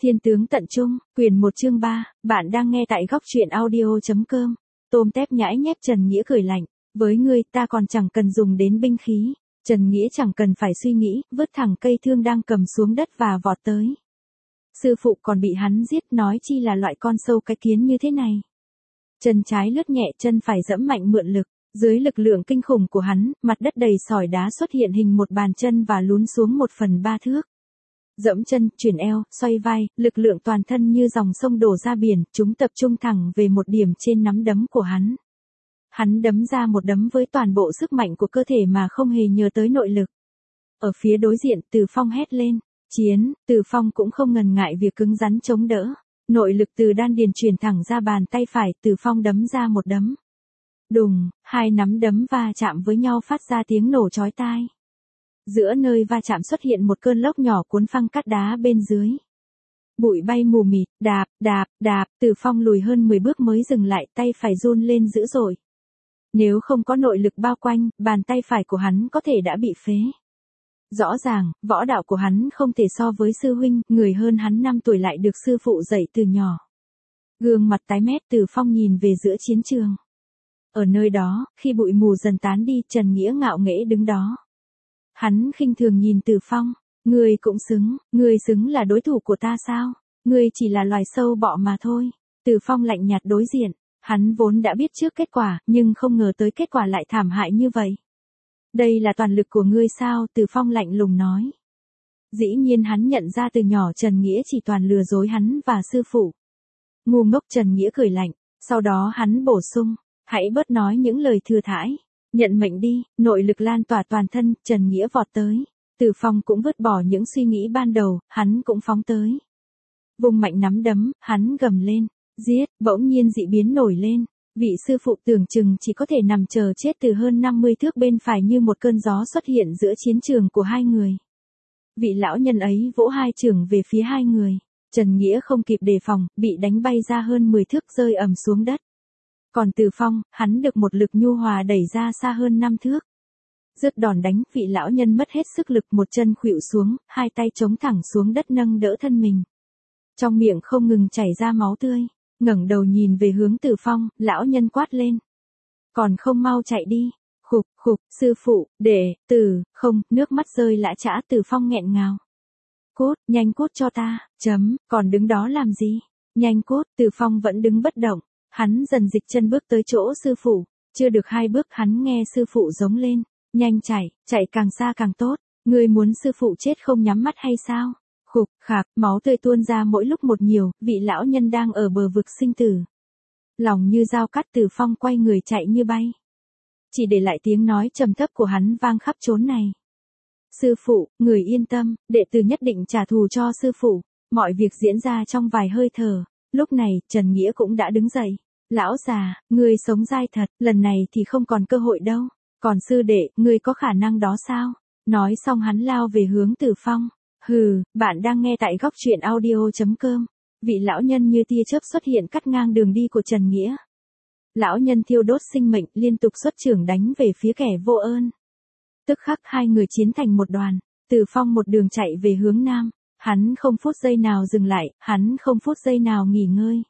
Thiên tướng tận trung, quyển 1 chương 3, bạn đang nghe tại góc truyện audio.com. Tôm tép nhãi nhép Trần Nghĩa cười lạnh, với ngươi ta còn chẳng cần dùng đến binh khí. Trần Nghĩa chẳng cần phải suy nghĩ, vứt thẳng cây thương đang cầm xuống đất và vọt tới. Sư phụ còn bị hắn giết, nói chi là loại con sâu cái kiến như thế này. Chân trái lướt nhẹ, chân phải giẫm mạnh mượn lực. Dưới lực lượng kinh khủng của hắn, mặt đất đầy sỏi đá xuất hiện hình một bàn chân và lún xuống 1/3 thước. Dẫm chân, chuyển eo, xoay vai, lực lượng toàn thân như dòng sông đổ ra biển, chúng tập trung thẳng về một điểm trên nắm đấm của hắn. Hắn đấm ra một đấm với toàn bộ sức mạnh của cơ thể mà không hề nhờ tới nội lực. Ở phía đối diện, Từ Phong hét lên, chiến, Từ Phong cũng không ngần ngại việc cứng rắn chống đỡ. Nội lực từ đan điền truyền thẳng ra bàn tay phải, Từ Phong đấm ra một đấm. Đùng, hai nắm đấm va chạm với nhau phát ra tiếng nổ chói tai. Giữa nơi va chạm xuất hiện một cơn lốc nhỏ cuốn phăng cát đá bên dưới. Bụi bay mù mịt, đạp, đạp, đạp, Từ Phong lùi hơn 10 bước mới dừng lại, tay phải run lên dữ dội. Nếu không có nội lực bao quanh, bàn tay phải của hắn có thể đã bị phế. Rõ ràng, võ đạo của hắn không thể so với sư huynh, người hơn hắn 5 tuổi lại được sư phụ dạy từ nhỏ. Gương mặt tái mét, Từ Phong nhìn về giữa chiến trường. Ở nơi đó, khi bụi mù dần tán đi, Trần Nghĩa ngạo nghễ đứng đó. Hắn khinh thường nhìn Từ Phong, ngươi cũng ngươi xứng là đối thủ của ta sao? Ngươi chỉ là loài sâu bọ mà thôi. Từ Phong lạnh nhạt đối diện, hắn vốn đã biết trước kết quả, nhưng không ngờ tới kết quả lại thảm hại như vậy. Đây là toàn lực của ngươi sao? Từ Phong lạnh lùng nói. Dĩ nhiên hắn nhận ra từ nhỏ Trần Nghĩa chỉ toàn lừa dối hắn và sư phụ. Ngu ngốc, Trần Nghĩa cười lạnh, sau đó hắn bổ sung, hãy bớt nói những lời thừa thãi. Nhận mệnh đi, nội lực lan tỏa toàn thân, Trần Nghĩa vọt tới. Từ Phong cũng vứt bỏ những suy nghĩ ban đầu, hắn cũng phóng tới. Vùng mạnh nắm đấm, hắn gầm lên, giết, bỗng nhiên dị biến nổi lên. Vị sư phụ tưởng chừng chỉ có thể nằm chờ chết từ hơn 50 thước bên phải như một cơn gió xuất hiện giữa chiến trường của hai người. Vị lão nhân ấy vỗ hai chưởng về phía hai người. Trần Nghĩa không kịp đề phòng, bị đánh bay ra hơn 10 thước rơi ầm xuống đất. Còn Từ Phong, hắn được một lực nhu hòa đẩy ra xa hơn 5 thước. Rớt đòn đánh, vị lão nhân mất hết sức lực, một chân khuỵu xuống, hai tay chống thẳng xuống đất nâng đỡ thân mình. Trong miệng không ngừng chảy ra máu tươi, ngẩng đầu nhìn về hướng Từ Phong, lão nhân quát lên. Còn không mau chạy đi, khục khục, sư phụ, không, nước mắt rơi lã chã, Từ Phong nghẹn ngào. Cút, nhanh cút cho ta, còn đứng đó làm gì, nhanh cút, Từ Phong vẫn đứng bất động. Hắn dần dịch chân bước tới chỗ sư phụ, chưa được 2 bước hắn nghe sư phụ giống lên, nhanh chạy càng xa càng tốt, ngươi muốn sư phụ chết không nhắm mắt hay sao? Khục khạc, máu tươi tuôn ra mỗi lúc một nhiều, vị lão nhân đang ở bờ vực sinh tử. Lòng như dao cắt, Từ Phong quay người chạy như bay. Chỉ để lại tiếng nói trầm thấp của hắn vang khắp chốn này. Sư phụ, người yên tâm, đệ tử nhất định trả thù cho sư phụ. Mọi việc diễn ra trong vài hơi thở. Lúc này, Trần Nghĩa cũng đã đứng dậy. Lão già, ngươi sống dai thật, lần này thì không còn cơ hội đâu. Còn sư đệ, ngươi có khả năng đó sao? Nói xong hắn lao về hướng Từ Phong. Hừ, bạn đang nghe tại góc truyện audio.com. Vị lão nhân như tia chớp xuất hiện cắt ngang đường đi của Trần Nghĩa. Lão nhân thiêu đốt sinh mệnh, liên tục xuất chưởng đánh về phía kẻ vô ơn. Tức khắc hai người chiến thành một đoàn. Từ Phong một đường chạy về hướng nam. Hắn không phút giây nào dừng lại, hắn không phút giây nào nghỉ ngơi.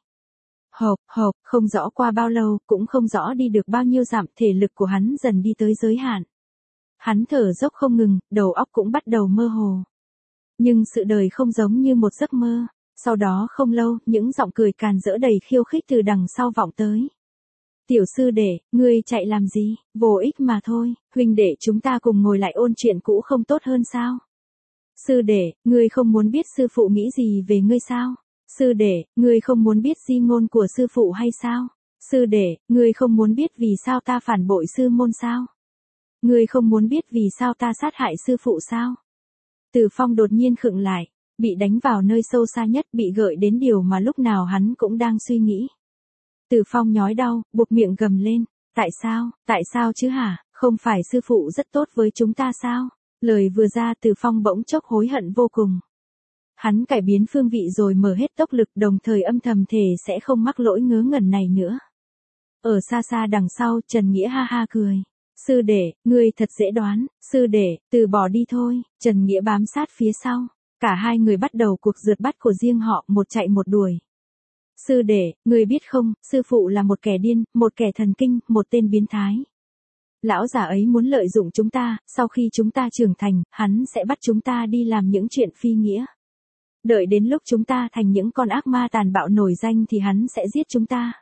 Hộp, không rõ qua bao lâu, cũng không rõ đi được bao nhiêu dặm, thể lực của hắn dần đi tới giới hạn. Hắn thở dốc không ngừng, đầu óc cũng bắt đầu mơ hồ. Nhưng sự đời không giống như một giấc mơ. Sau đó không lâu, những giọng cười càn rỡ đầy khiêu khích từ đằng sau vọng tới. Tiểu sư đệ, ngươi chạy làm gì, vô ích mà thôi, huynh đệ chúng ta cùng ngồi lại ôn chuyện cũ không tốt hơn sao? Sư đệ, ngươi không muốn biết sư phụ nghĩ gì về ngươi sao? Sư đệ, ngươi không muốn biết di ngôn của sư phụ hay sao? Sư đệ, ngươi không muốn biết vì sao ta phản bội sư môn sao? Ngươi không muốn biết vì sao ta sát hại sư phụ sao? Từ Phong đột nhiên khựng lại, bị đánh vào nơi sâu xa nhất, bị gợi đến điều mà lúc nào hắn cũng đang suy nghĩ. Từ Phong nhói đau, buộc miệng gầm lên, tại sao chứ hả, không phải sư phụ rất tốt với chúng ta sao? Lời vừa ra, Từ Phong bỗng chốc hối hận vô cùng. Hắn cải biến phương vị rồi mở hết tốc lực, đồng thời âm thầm thề sẽ không mắc lỗi ngớ ngẩn này nữa. Ở xa xa đằng sau, Trần Nghĩa ha ha cười. Sư đệ, ngươi thật dễ đoán, sư đệ, từ bỏ đi thôi. Trần Nghĩa bám sát phía sau. Cả hai người bắt đầu cuộc rượt bắt của riêng họ, một chạy một đuổi. Sư đệ, người biết không, sư phụ là một kẻ điên, một kẻ thần kinh, một tên biến thái. Lão già ấy muốn lợi dụng chúng ta, sau khi chúng ta trưởng thành, hắn sẽ bắt chúng ta đi làm những chuyện phi nghĩa. Đợi đến lúc chúng ta thành những con ác ma tàn bạo nổi danh thì hắn sẽ giết chúng ta.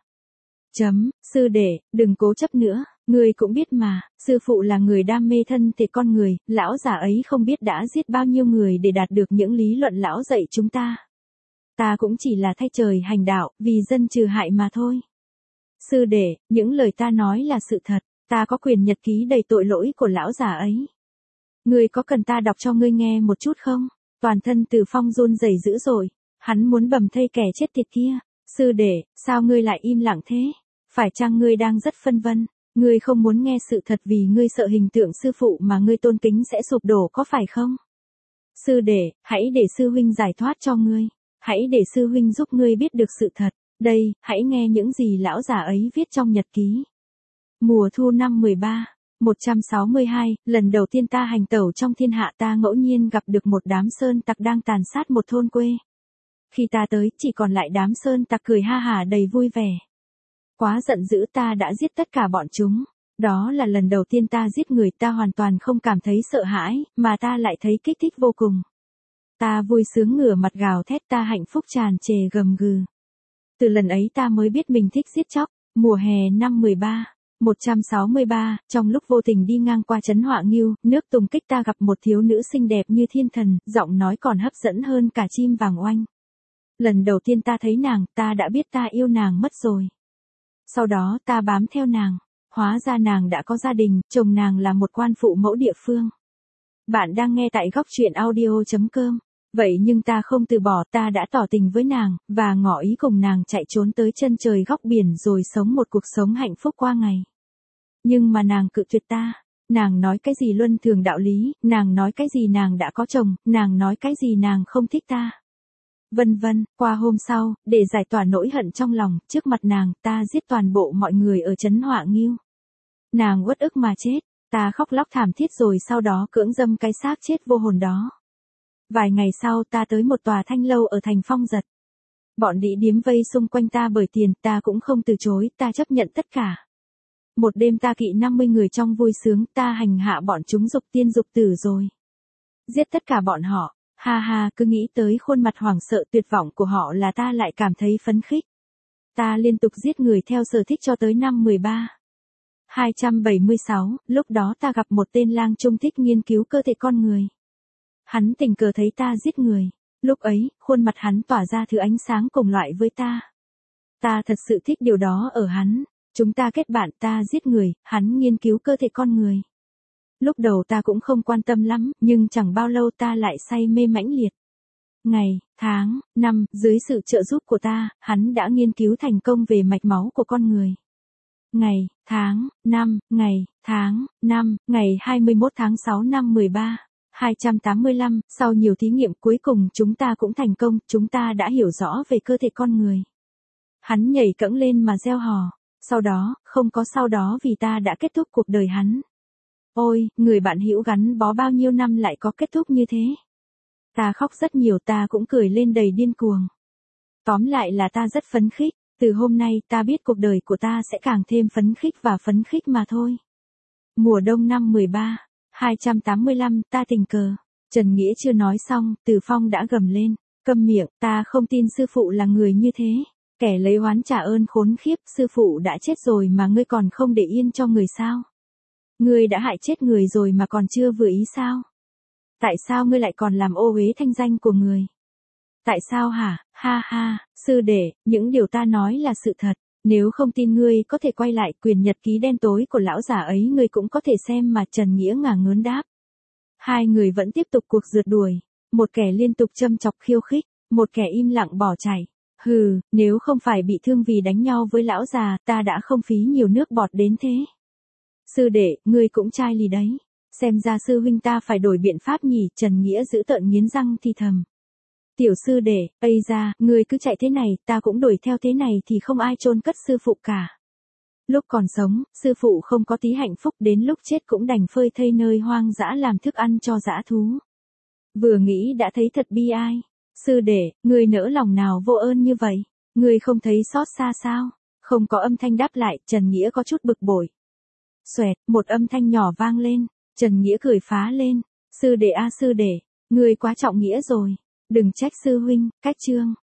Sư đệ, đừng cố chấp nữa, ngươi cũng biết mà, sư phụ là người đam mê thân thể con người, lão già ấy không biết đã giết bao nhiêu người để đạt được những lý luận lão dạy chúng ta. Ta cũng chỉ là thay trời hành đạo, vì dân trừ hại mà thôi. Sư đệ, những lời ta nói là sự thật, ta có quyền nhật ký đầy tội lỗi của lão già ấy. Ngươi có cần ta đọc cho ngươi nghe một chút không? Toàn thân Từ Phong run rẩy dữ dội, hắn muốn bầm thây kẻ chết tiệt kia. Sư đệ, sao ngươi lại im lặng thế? Phải chăng ngươi đang rất phân vân? Ngươi không muốn nghe sự thật vì ngươi sợ hình tượng sư phụ mà ngươi tôn kính sẽ sụp đổ có phải không? Sư đệ, hãy để sư huynh giải thoát cho ngươi. Hãy để sư huynh giúp ngươi biết được sự thật. Đây, hãy nghe những gì lão già ấy viết trong nhật ký. Mùa thu năm 162, lần đầu tiên ta hành tẩu trong thiên hạ ta ngẫu nhiên gặp được một đám sơn tặc đang tàn sát một thôn quê. Khi ta tới, chỉ còn lại đám sơn tặc cười ha hả đầy vui vẻ. Quá giận dữ ta đã giết tất cả bọn chúng. Đó là lần đầu tiên ta giết người, ta hoàn toàn không cảm thấy sợ hãi, mà ta lại thấy kích thích vô cùng. Ta vui sướng ngửa mặt gào thét, ta hạnh phúc tràn trề gầm gừ. Từ lần ấy ta mới biết mình thích giết chóc. Mùa hè năm 163, trong lúc vô tình đi ngang qua trấn Họa Ngưu, nước Tùng Kích ta gặp một thiếu nữ xinh đẹp như thiên thần, giọng nói còn hấp dẫn hơn cả chim vàng oanh. Lần đầu tiên ta thấy nàng, ta đã biết ta yêu nàng mất rồi. Sau đó ta bám theo nàng, hóa ra nàng đã có gia đình, chồng nàng là một quan phụ mẫu địa phương. Bạn đang nghe tại góc truyện audio.com. Vậy nhưng ta không từ bỏ, ta đã tỏ tình với nàng, và ngỏ ý cùng nàng chạy trốn tới chân trời góc biển rồi sống một cuộc sống hạnh phúc qua ngày. Nhưng mà nàng cự tuyệt ta. Nàng nói cái gì luân thường đạo lý, nàng nói cái gì nàng đã có chồng, nàng nói cái gì nàng không thích ta. Vân vân, qua hôm sau, để giải tỏa nỗi hận trong lòng, trước mặt nàng, ta giết toàn bộ mọi người ở trấn Họa Ngưu. Nàng uất ức mà chết, ta khóc lóc thảm thiết rồi sau đó cưỡng dâm cái xác chết vô hồn đó. Vài ngày sau ta tới một tòa thanh lâu ở thành Phong Giật. Bọn đĩ điếm vây xung quanh ta bởi tiền, ta cũng không từ chối, ta chấp nhận tất cả. Một đêm ta kỵ 50 người trong vui sướng, ta hành hạ bọn chúng dục tiên dục tử rồi. Giết tất cả bọn họ, ha ha, cứ nghĩ tới khuôn mặt hoảng sợ tuyệt vọng của họ là ta lại cảm thấy phấn khích. Ta liên tục giết người theo sở thích cho tới năm 276, lúc đó ta gặp một tên lang trung thích nghiên cứu cơ thể con người. Hắn tình cờ thấy ta giết người. Lúc ấy, khuôn mặt hắn tỏa ra thứ ánh sáng cùng loại với ta. Ta thật sự thích điều đó ở hắn. Chúng ta kết bạn, ta giết người, hắn nghiên cứu cơ thể con người. Lúc đầu ta cũng không quan tâm lắm, nhưng chẳng bao lâu ta lại say mê mãnh liệt. Ngày, tháng, năm, dưới sự trợ giúp của ta, hắn đã nghiên cứu thành công về mạch máu của con người. Ngày, tháng, năm, ngày 21 tháng 6 năm 285, sau nhiều thí nghiệm cuối cùng chúng ta cũng thành công, chúng ta đã hiểu rõ về cơ thể con người. Hắn nhảy cẫng lên mà reo hò, sau đó, không có sau đó vì ta đã kết thúc cuộc đời hắn. Ôi, người bạn hữu gắn bó bao nhiêu năm lại có kết thúc như thế. Ta khóc rất nhiều, ta cũng cười lên đầy điên cuồng. Tóm lại là ta rất phấn khích, từ hôm nay ta biết cuộc đời của ta sẽ càng thêm phấn khích và phấn khích mà thôi. Mùa đông năm 285, ta tình cờ. Trần Nghĩa chưa nói xong, Từ Phong đã gầm lên. Câm miệng, ta không tin sư phụ là người như thế. Kẻ lấy oán trả ơn khốn khiếp, sư phụ đã chết rồi mà ngươi còn không để yên cho người sao? Ngươi đã hại chết người rồi mà còn chưa vừa ý sao? Tại sao ngươi lại còn làm ô uế thanh danh của người? Tại sao hả? Ha ha, sư đệ, những điều ta nói là sự thật. Nếu không tin ngươi có thể quay lại quyển nhật ký đen tối của lão già ấy, ngươi cũng có thể xem mà. Trần Nghĩa ngả ngớn đáp. Hai người vẫn tiếp tục cuộc rượt đuổi. Một kẻ liên tục châm chọc khiêu khích, một kẻ im lặng bỏ chạy. Hừ, nếu không phải bị thương vì đánh nhau với lão già, ta đã không phí nhiều nước bọt đến thế. Sư đệ, ngươi cũng chai lì đấy. Xem ra sư huynh ta phải đổi biện pháp nhỉ. Trần Nghĩa giữ tợn nghiến răng thì thầm. Tiểu sư đệ, ây ra, ngươi cứ chạy thế này, ta cũng đuổi theo thế này thì không ai chôn cất sư phụ cả. Lúc còn sống, sư phụ không có tí hạnh phúc, đến lúc chết cũng đành phơi thây nơi hoang dã làm thức ăn cho dã thú. Vừa nghĩ đã thấy thật bi ai. Sư đệ, ngươi nỡ lòng nào vô ơn như vậy? Ngươi không thấy xót xa sao? Không có âm thanh đáp lại, Trần Nghĩa có chút bực bội. Xoẹt, một âm thanh nhỏ vang lên, Trần Nghĩa cười phá lên. Sư đệ a sư đệ, ngươi quá trọng nghĩa rồi. Đừng trách sư huynh, cách chương.